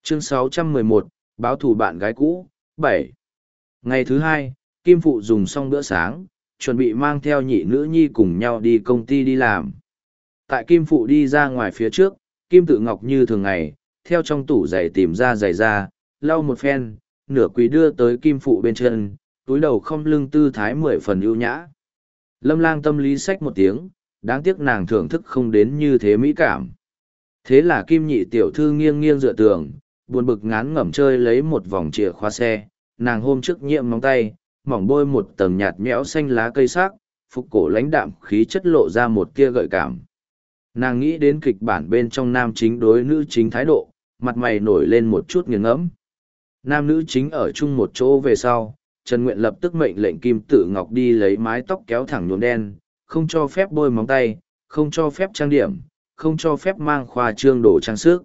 Chương 611, báo thù bạn gái cũ, 7. Ngày thứ hai, Kim Phụ dùng xong bữa sáng, chuẩn bị mang theo nhị nữ nhi cùng nhau đi công ty đi làm. Tại Kim Phụ đi ra ngoài phía trước, Kim Tự Ngọc như thường ngày, theo trong tủ giày tìm ra giày ra, lau một phen, nửa quỳ đưa tới Kim Phụ bên chân, túi đầu không lưng tư thái 10 phần ưu nhã. Lâm Lang tâm lý xách một tiếng, đáng tiếc nàng thưởng thức không đến như thế mỹ cảm. Thế là Kim Nhị tiểu thư nghiêng nghiêng dựa tường, buồn bực ngán ngẩm chơi lấy một vòng chìa khóa xe, nàng hôm trước nhiệm móng tay, mỏng bôi một tầng nhạt nhẽo xanh lá cây sắc, phục cổ lãnh đạm khí chất lộ ra một tia gợi cảm. Nàng nghĩ đến kịch bản bên trong nam chính đối nữ chính thái độ, mặt mày nổi lên một chút nghiêng ngẫm. Nam nữ chính ở chung một chỗ về sau, Trần Nguyện lập tức mệnh lệnh Kim Tự Ngọc đi lấy mái tóc kéo thẳng nhuộm đen, không cho phép bôi móng tay, không cho phép trang điểm, không cho phép mang khoa trương đồ trang sức.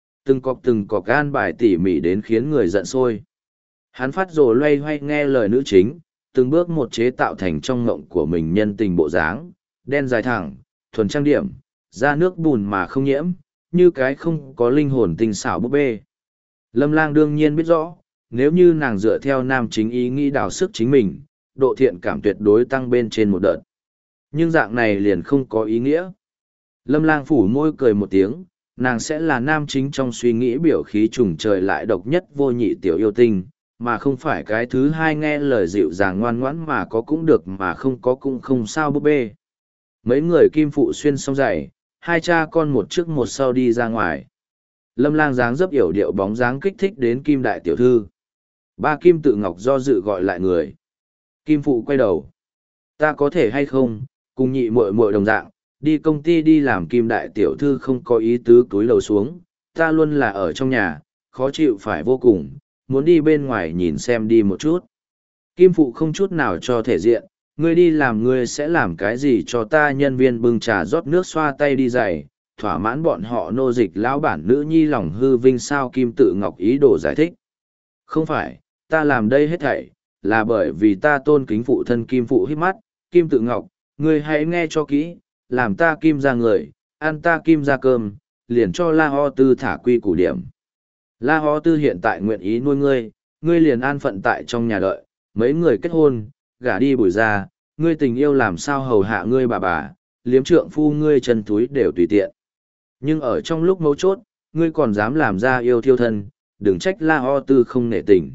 Từng cọc gan bài tỉ mỉ đến khiến người giận sôi. Hắn phát rồ loay hoay nghe lời nữ chính, từng bước một chế tạo thành trong ngộng của mình nhân tình bộ dáng, đen dài thẳng, thuần trang điểm, da nước bùn mà không nhiễm, như cái không có linh hồn tinh xảo búp bê. Lâm Lang đương nhiên biết rõ, nếu như nàng dựa theo nam chính ý nghĩ đào sức chính mình, độ thiện cảm tuyệt đối tăng bên trên một đợt. Nhưng dạng này liền không có ý nghĩa. Lâm Lang phủ môi cười một tiếng, nàng sẽ là nam chính trong suy nghĩ biểu khí trùng trời lại độc nhất vô nhị tiểu yêu tinh, mà không phải cái thứ hai nghe lời dịu dàng ngoan ngoãn mà có cũng được mà không có cũng không sao búp bê. Mấy người Kim Phụ xuyên xong giày, hai cha con một trước một sau đi ra ngoài. Lâm Lang dáng dấp yểu điệu bóng dáng kích thích đến Kim Đại tiểu thư. Ba Kim Tự Ngọc do dự gọi lại người. Kim Phụ quay đầu. Ta có thể hay không, cùng nhị muội muội đồng dạng, đi công ty đi làm. Kim Đại tiểu thư không có ý tứ cúi đầu xuống, ta luôn là ở trong nhà, khó chịu phải vô cùng, muốn đi bên ngoài nhìn xem đi một chút. Kim Phụ không chút nào cho thể diện, ngươi đi làm ngươi sẽ làm cái gì cho ta? Nhân viên bưng trà rót nước xoa tay đi giày, thỏa mãn bọn họ nô dịch lão bản nữ nhi lòng hư vinh sao? Kim Tự Ngọc ý đồ giải thích. Không phải, ta làm đây hết thảy, là bởi vì ta tôn kính phụ thân. Kim Phụ hít mắt, Kim Tự Ngọc, ngươi hãy nghe cho kỹ, làm ta Kim ra người, ăn ta Kim ra cơm, liền cho La Ho Tư thả quy củ điểm. La Ho Tư hiện tại nguyện ý nuôi ngươi, ngươi liền an phận tại trong nhà đợi, mấy người kết hôn, gả đi bùi ra, ngươi tình yêu làm sao hầu hạ ngươi bà, liếm trượng phu ngươi chân túi đều tùy tiện. Nhưng ở trong lúc mấu chốt, ngươi còn dám làm ra yêu thiêu thân, đừng trách La Ho Tư không nể tình.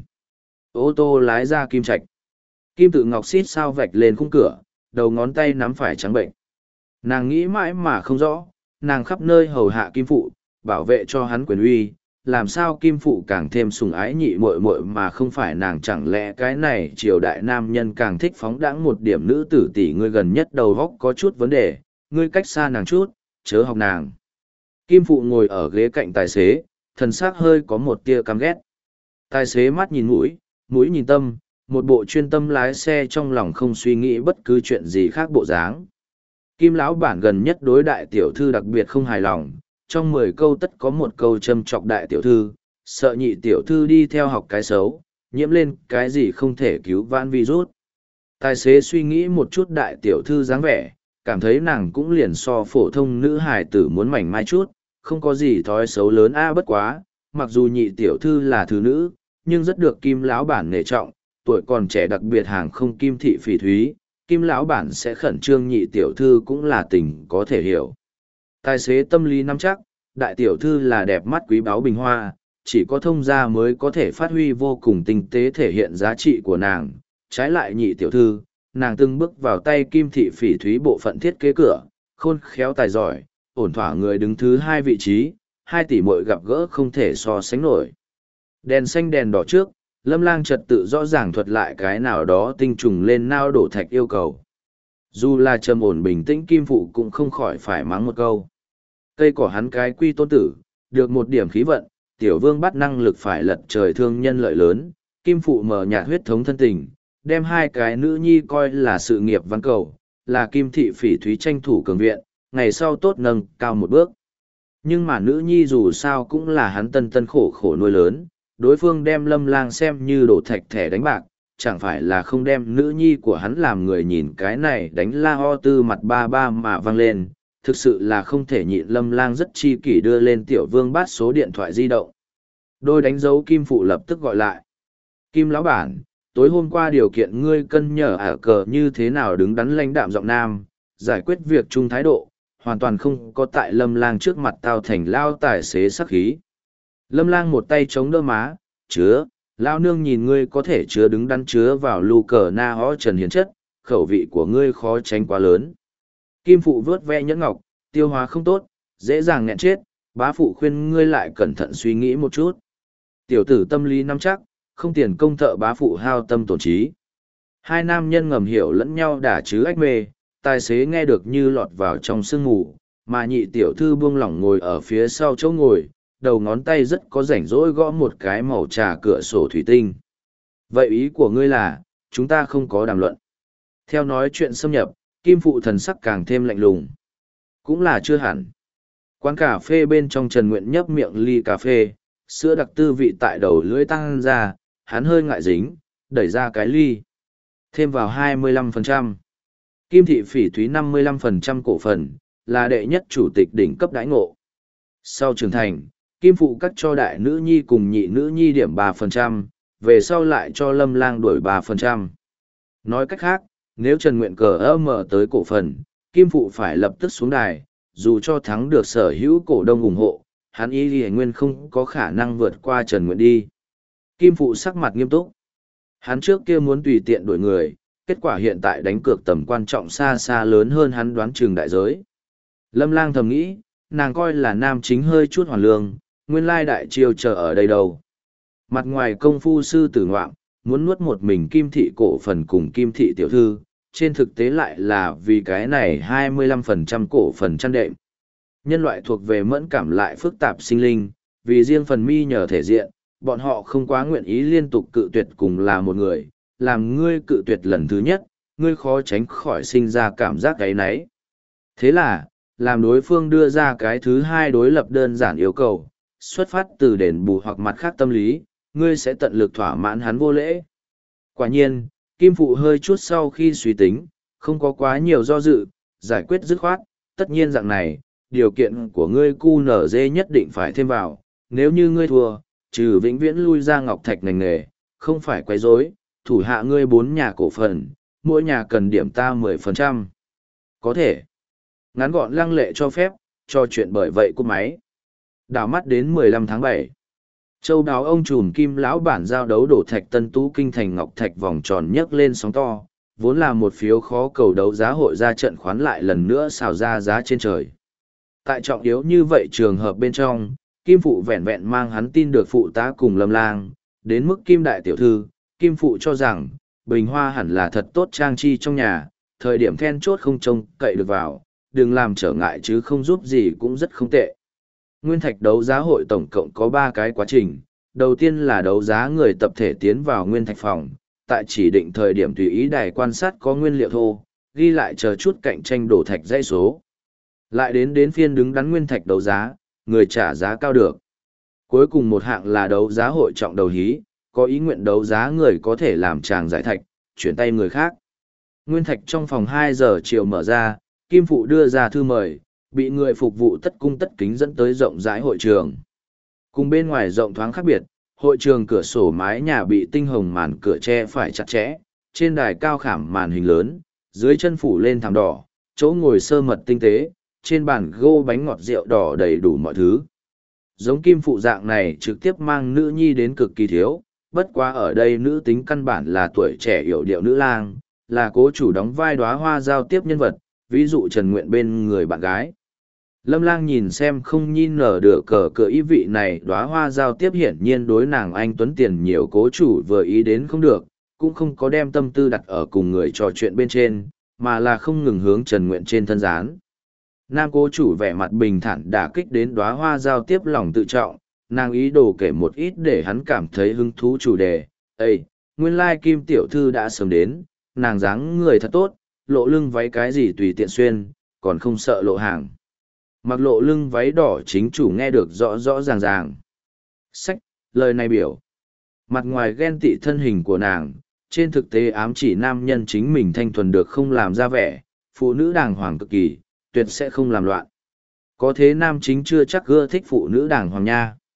Ô tô lái ra Kim Trạch. Kim Tự Ngọc xít sao vạch lên khung cửa, đầu ngón tay nắm phải trắng bệnh. Nàng nghĩ mãi mà không rõ, nàng khắp nơi hầu hạ Kim Phụ, bảo vệ cho hắn quyền uy, làm sao Kim Phụ càng thêm sủng ái nhị muội muội mà không phải nàng? Chẳng lẽ cái này triều đại nam nhân càng thích phóng đãng một điểm nữ tử tỷ? Ngươi gần nhất đầu góc có chút vấn đề, ngươi cách xa nàng chút, chớ học nàng. Kim Phụ ngồi ở ghế cạnh tài xế, thần sắc hơi có một tia căm ghét. Tài xế mắt nhìn mũi, mũi nhìn tâm, một bộ chuyên tâm lái xe, trong lòng không suy nghĩ bất cứ chuyện gì khác bộ dáng. Kim lão bản gần nhất đối đại tiểu thư đặc biệt không hài lòng, trong 10 câu tất có một câu châm chọc đại tiểu thư, sợ nhị tiểu thư đi theo học cái xấu, nhiễm lên cái gì không thể cứu vãn virus. Tài xế suy nghĩ một chút đại tiểu thư dáng vẻ, cảm thấy nàng cũng liền so phổ thông nữ hài tử muốn mảnh mai chút, không có gì thói xấu lớn bất quá, mặc dù nhị tiểu thư là thứ nữ, nhưng rất được Kim lão bản nể trọng, tuổi còn trẻ đặc biệt hàng không Kim thị phỉ thúy, Kim lão bản sẽ khẩn trương nhị tiểu thư cũng là tình có thể hiểu. Tài xế tâm lý nắm chắc, đại tiểu thư là đẹp mắt quý báu bình hoa, chỉ có thông gia mới có thể phát huy vô cùng tinh tế thể hiện giá trị của nàng. Trái lại nhị tiểu thư, nàng từng bước vào tay Kim thị phỉ thúy bộ phận thiết kế cửa, khôn khéo tài giỏi, ổn thỏa người đứng thứ 2 vị trí, 2 tỷ muội gặp gỡ không thể so sánh nổi. Đèn xanh đèn đỏ trước, Lâm Lang trật tự rõ ràng thuật lại cái nào đó tinh trùng lên nao đổ thạch yêu cầu. Dù là trầm ổn bình tĩnh Kim Phụ cũng không khỏi phải mắng một câu. Cây cỏ hắn cái quy tôn tử, được một điểm khí vận, tiểu vương bắt năng lực phải lật trời thương nhân lợi lớn, Kim Phụ mờ nhạt huyết thống thân tình, đem 2 cái nữ nhi coi là sự nghiệp văn cầu, là Kim thị phỉ thúy tranh thủ cường viện, ngày sau tốt nâng cao một bước. Nhưng mà nữ nhi dù sao cũng là hắn tân tân khổ khổ nuôi lớn, đối phương đem Lâm Lang xem như đổ thạch thẻ đánh bạc, chẳng phải là không đem nữ nhi của hắn làm người nhìn cái này đánh La Ho Tư mặt ba ba mà vang lên, thực sự là không thể nhịn. Lâm Lang rất chi kỷ đưa lên tiểu vương bát số điện thoại di động. Đôi đánh dấu Kim Phụ lập tức gọi lại. Kim lão bản, tối hôm qua điều kiện ngươi cân nhở ả cờ như thế nào đứng đắn lãnh đạm giọng nam, giải quyết việc chung thái độ, hoàn toàn không có tại Lâm Lang trước mặt tao thành lao tài xế sắc khí. Lâm Lang một tay chống đỡ má, chứa, lao nương nhìn ngươi có thể chứa đứng đắn chứa vào lu cờ na hó trần hiến chất, khẩu vị của ngươi khó tránh quá lớn. Kim Phụ vớt ve nhẫn ngọc, tiêu hóa không tốt, dễ dàng nghẹn chết, bá phụ khuyên ngươi lại cẩn thận suy nghĩ một chút. Tiểu tử tâm lý nắm chắc, không tiền công thợ bá phụ hao tâm tổn trí. Hai nam nhân ngầm hiểu lẫn nhau đả chứ ách mê, tài xế nghe được như lọt vào trong sương mù, mà nhị tiểu thư buông lỏng ngồi ở phía sau chỗ ngồi, đầu ngón tay rất có rảnh rỗi gõ một cái màu trà cửa sổ thủy tinh. Vậy ý của ngươi là, chúng ta không có đàm luận. Theo nói chuyện xâm nhập, Kim Phụ thần sắc càng thêm lạnh lùng. Cũng là chưa hẳn. Quán cà phê bên trong Trần Nguyện nhấp miệng ly cà phê, sữa đặc tư vị tại đầu lưỡi tăng ra, hắn hơi ngại dính, đẩy ra cái ly. Thêm vào 25%. Kim thị phỉ thúy 55% cổ phần, là đệ nhất chủ tịch đỉnh cấp đãi ngộ. Sau trưởng thành, Kim Phụ cắt cho đại nữ nhi cùng nhị nữ nhi điểm 3%, về sau lại cho Lâm Lang đuổi 3%. Nói cách khác, nếu Trần Nguyện cờ mở tới cổ phần, Kim Phụ phải lập tức xuống đài, dù cho thắng được sở hữu cổ đông ủng hộ, hắn y ghi nguyên không có khả năng vượt qua Trần Nguyện đi. Kim Phụ sắc mặt nghiêm túc. Hắn trước kia muốn tùy tiện đuổi người, kết quả hiện tại đánh cược tầm quan trọng xa xa lớn hơn hắn đoán chừng đại giới. Lâm Lang thầm nghĩ, nàng coi là nam chính hơi chút hoàn lương, nguyên lai đại chiêu chờ ở đây đâu. Mặt ngoài công phu sư tử ngoạm, muốn nuốt một mình Kim thị cổ phần cùng Kim thị tiểu thư, trên thực tế lại là vì cái này 25% cổ phần chăn đệm. Nhân loại thuộc về mẫn cảm lại phức tạp sinh linh, vì riêng phần mi nhờ thể diện, bọn họ không quá nguyện ý liên tục cự tuyệt cùng là một người, làm ngươi cự tuyệt lần thứ nhất, ngươi khó tránh khỏi sinh ra cảm giác gáy náy. Thế là, làm đối phương đưa ra cái thứ hai đối lập đơn giản yêu cầu, xuất phát từ đền bù hoặc mặt khác tâm lý, ngươi sẽ tận lực thỏa mãn hắn vô lễ. Quả nhiên, Kim Phụ hơi chút sau khi suy tính, không có quá nhiều do dự, giải quyết dứt khoát, tất nhiên dạng này, điều kiện của ngươi QNZ nhất định phải thêm vào, nếu như ngươi thua, trừ vĩnh viễn lui ra ngọc thạch ngành nghề, không phải quấy rối, thủ hạ ngươi 4 nhà cổ phần, mỗi nhà cần điểm ta 10%. Có thể. Ngắn gọn lăng lệ cho phép, cho chuyện bởi vậy cúp máy. Đảo mắt đến 15 tháng 7. Châu đáo ông trùm Kim lão bản giao đấu đổ thạch Tân Tú kinh thành ngọc thạch vòng tròn nhấc lên sóng to, vốn là một phiếu khó cầu đấu giá hội ra trận khoán lại lần nữa xào ra giá trên trời. Tại trọng yếu như vậy trường hợp bên trong, Kim Phụ vẹn vẹn mang hắn tin được phụ tá cùng Lâm Lang, đến mức Kim đại tiểu thư, Kim Phụ cho rằng, bình hoa hẳn là thật tốt trang trí trong nhà, thời điểm then chốt không trông cậy được vào, đừng làm trở ngại chứ không giúp gì cũng rất không tệ. Nguyên thạch đấu giá hội tổng cộng có 3 cái quá trình, đầu tiên là đấu giá người tập thể tiến vào nguyên thạch phòng, tại chỉ định thời điểm tùy ý đài quan sát có nguyên liệu thô, ghi lại chờ chút cạnh tranh đổ thạch dãy số. Lại đến phiên đứng đắn nguyên thạch đấu giá, người trả giá cao được. Cuối cùng một hạng là đấu giá hội trọng đầu hí, có ý nguyện đấu giá người có thể làm tràng giải thạch, chuyển tay người khác. Nguyên thạch trong phòng 2 giờ chiều mở ra, Kim Phụ đưa ra thư mời, bị người phục vụ tất cung tất kính dẫn tới rộng rãi hội trường. Cùng bên ngoài rộng thoáng khác biệt, hội trường cửa sổ mái nhà bị tinh hồng màn cửa che phải chặt chẽ, trên đài cao khảm màn hình lớn, dưới chân phủ lên thảm đỏ, chỗ ngồi sơ mật tinh tế, trên bàn gô bánh ngọt rượu đỏ đầy đủ mọi thứ. Giống Kim Phụ dạng này trực tiếp mang nữ nhi đến cực kỳ thiếu, bất quá ở đây nữ tính căn bản là tuổi trẻ yểu điệu nữ lang, là cố chủ đóng vai đóa hoa giao tiếp nhân vật, ví dụ Trần Nguyện bên người bạn gái. Lâm Lang nhìn xem không nhìn nở được cờ ý vị này đóa hoa giao tiếp hiển nhiên đối nàng anh tuấn tiền nhiều cố chủ vừa ý đến không được, cũng không có đem tâm tư đặt ở cùng người trò chuyện bên trên, mà là không ngừng hướng Trần Nguyện trên thân gián. Nam cố chủ vẻ mặt bình thản đả kích đến đóa hoa giao tiếp lòng tự trọng, nàng ý đồ kể một ít để hắn cảm thấy hứng thú chủ đề. Ê, nguyên lai Kim tiểu thư đã sớm đến, nàng dáng người thật tốt, lộ lưng váy cái gì tùy tiện xuyên, còn không sợ lộ hàng. Mặc lộ lưng váy đỏ chính chủ nghe được rõ rõ ràng ràng. Sách, lời này biểu. Mặt ngoài ghen tị thân hình của nàng, trên thực tế ám chỉ nam nhân chính mình thanh thuần được không làm ra vẻ, phụ nữ đàng hoàng cực kỳ, tuyệt sẽ không làm loạn. Có thế nam chính chưa chắc ưa thích phụ nữ đàng hoàng nha.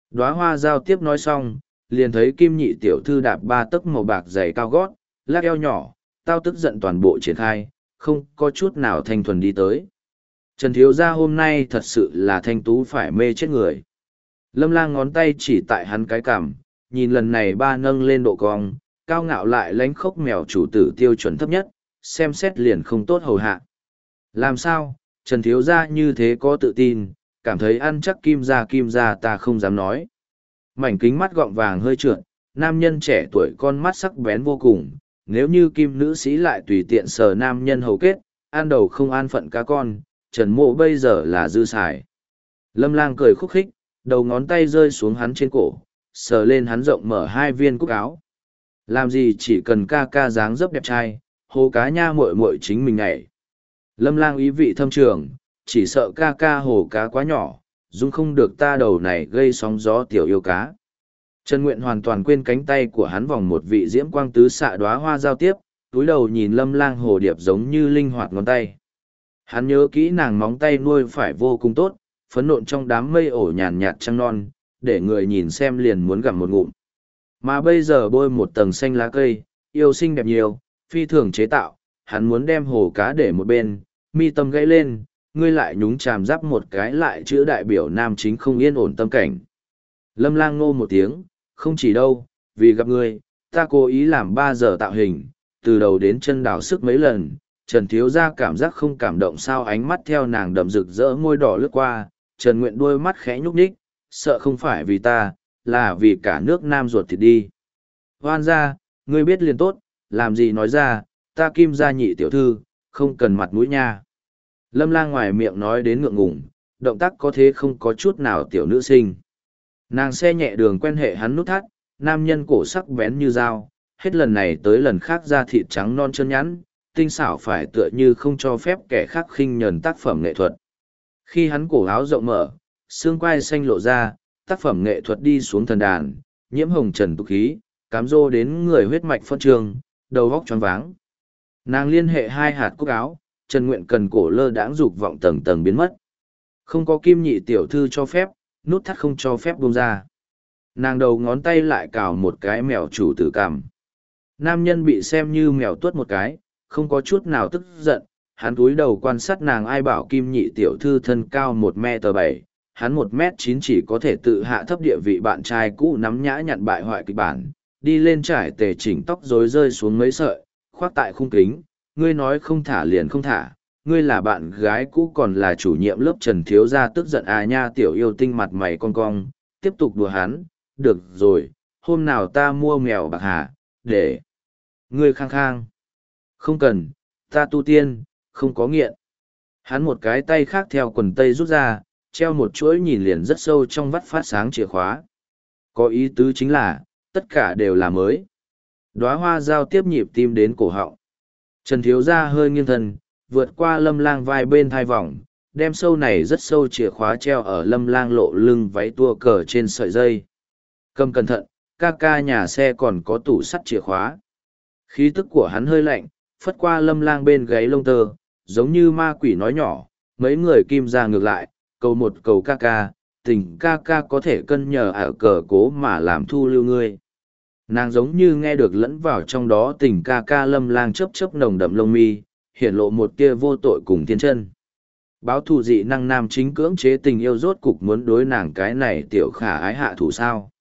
Đóa hoa giao tiếp nói xong, liền thấy Kim Nhị tiểu thư đạp 3 tấc màu bạc dày cao gót, lắc eo nhỏ, tao tức giận toàn bộ triển khai, không có chút nào thanh thuần đi tới. Trần thiếu gia hôm nay thật sự là thanh tú phải mê chết người. Lâm Lang ngón tay chỉ tại hắn cái cằm, nhìn lần này ba nâng lên độ cong, cao ngạo lại lánh khốc mèo chủ tử tiêu chuẩn thấp nhất, xem xét liền không tốt hầu hạ. Làm sao, Trần thiếu gia như thế có tự tin, cảm thấy ăn chắc kim gia ta không dám nói. Mảnh kính mắt gọng vàng hơi trượt, nam nhân trẻ tuổi con mắt sắc bén vô cùng, nếu như kim nữ sĩ lại tùy tiện sờ nam nhân hầu kết, an đầu không an phận cá con, Trần Mộ bây giờ là dư xài. Lâm Lang cười khúc khích, đầu ngón tay rơi xuống hắn trên cổ, sờ lên hắn rộng mở 2 viên cúc áo. Làm gì chỉ cần ca ca dáng dấp đẹp trai, hồ cá nha muội muội chính mình nhảy. Lâm Lang ý vị thâm trường, chỉ sợ ca ca hồ cá quá nhỏ, dung không được ta đầu này gây sóng gió tiểu yêu cá. Trần Nguyện hoàn toàn quên cánh tay của hắn vòng một vị diễm quang tứ xạ đóa hoa giao tiếp, túi đầu nhìn Lâm Lang hồ điệp giống như linh hoạt ngón tay. Hắn nhớ kỹ nàng móng tay nuôi phải vô cùng tốt, phấn nộn trong đám mây ổ nhàn nhạt trăng non, để người nhìn xem liền muốn gặm một ngụm. Mà bây giờ bôi một tầng xanh lá cây, yêu xinh đẹp nhiều, phi thường chế tạo, hắn muốn đem hồ cá để một bên, mi tâm gãy lên, ngươi lại nhúng chàm giáp một cái lại chữ đại biểu nam chính không yên ổn tâm cảnh. Lâm Lang ngô một tiếng, không chỉ đâu, vì gặp ngươi, ta cố ý làm 3 giờ tạo hình, từ đầu đến chân đảo sức mấy lần, Trần thiếu gia cảm giác không cảm động sao, ánh mắt theo nàng đậm rực rỡ môi đỏ lướt qua, Trần Nguyện đôi mắt khẽ nhúc nhích, sợ không phải vì ta, là vì cả nước nam ruột thịt đi. Hoan ra, ngươi biết liền tốt, làm gì nói ra, ta Kim gia nhị tiểu thư, không cần mặt mũi nha. Lâm Lang ngoài miệng nói đến ngượng ngùng, động tác có thế không có chút nào tiểu nữ sinh. Nàng xe nhẹ đường quen hệ hắn nút thắt, nam nhân cổ sắc bén như dao, hết lần này tới lần khác da thịt trắng non chân nhẵn, tinh xảo phải tựa như không cho phép kẻ khác khinh nhờn tác phẩm nghệ thuật. Khi hắn cổ áo rộng mở, xương quai xanh lộ ra, tác phẩm nghệ thuật đi xuống thần đàn, nhiễm hồng trần tục khí, cám dô đến người huyết mạch phân trường, đầu góc choáng váng. Nàng liên hệ 2 hạt cúc áo, Trần Nguyện cần cổ lơ đãng dục vọng tầng tầng biến mất. Không có Kim Nhị tiểu thư cho phép, nút thắt không cho phép buông ra. Nàng đầu ngón tay lại cào một cái mèo chủ tử cằm. Nam nhân bị xem như mèo tuốt một cái, không có chút nào tức giận, hắn cúi đầu quan sát nàng, ai bảo Kim Nhị tiểu thư thân cao 1m7, hắn 1m9 chỉ có thể tự hạ thấp địa vị bạn trai cũ nắm nhã nhặn bại hoại kịch bản, đi lên trải tề chỉnh tóc rối rơi xuống mấy sợi, khoác tại khung kính, ngươi nói không thả liền không thả, ngươi là bạn gái cũ còn là chủ nhiệm lớp Trần thiếu gia tức giận à nha, tiểu yêu tinh mặt mày cong cong, tiếp tục đùa hắn, được rồi, hôm nào ta mua mèo bạc hà, để ngươi khang khang. Không cần, ta tu tiên, không có nghiện. Hắn một cái tay khác theo quần tây rút ra, treo một chuỗi nhìn liền rất sâu trong vắt phát sáng chìa khóa. Có ý tứ chính là, tất cả đều là mới. Đóa hoa giao tiếp nhịp tim đến cổ họng. Trần thiếu gia hơi nghiêng thân, vượt qua Lâm Lang vai bên thai vòng, đem sâu này rất sâu chìa khóa treo ở Lâm Lang lộ lưng váy tua cờ trên sợi dây. Cầm cẩn thận, ca ca nhà xe còn có tủ sắt chìa khóa. Khí tức của hắn hơi lạnh, phất qua Lâm Lang bên gáy lông tơ, giống như ma quỷ nói nhỏ, mấy người Kim gia ngược lại, cầu một cầu ca ca, tình ca ca có thể cân nhờ ở cờ cố mà làm thu lưu ngươi. Nàng giống như nghe được lẫn vào trong đó tình ca ca. Lâm Lang chớp chớp nồng đậm lông mi, hiển lộ một tia vô tội cùng thiên chân. Báo thù dị năng nam chính cưỡng chế tình yêu rốt cục muốn đối nàng cái này tiểu khả ái hạ thủ sao.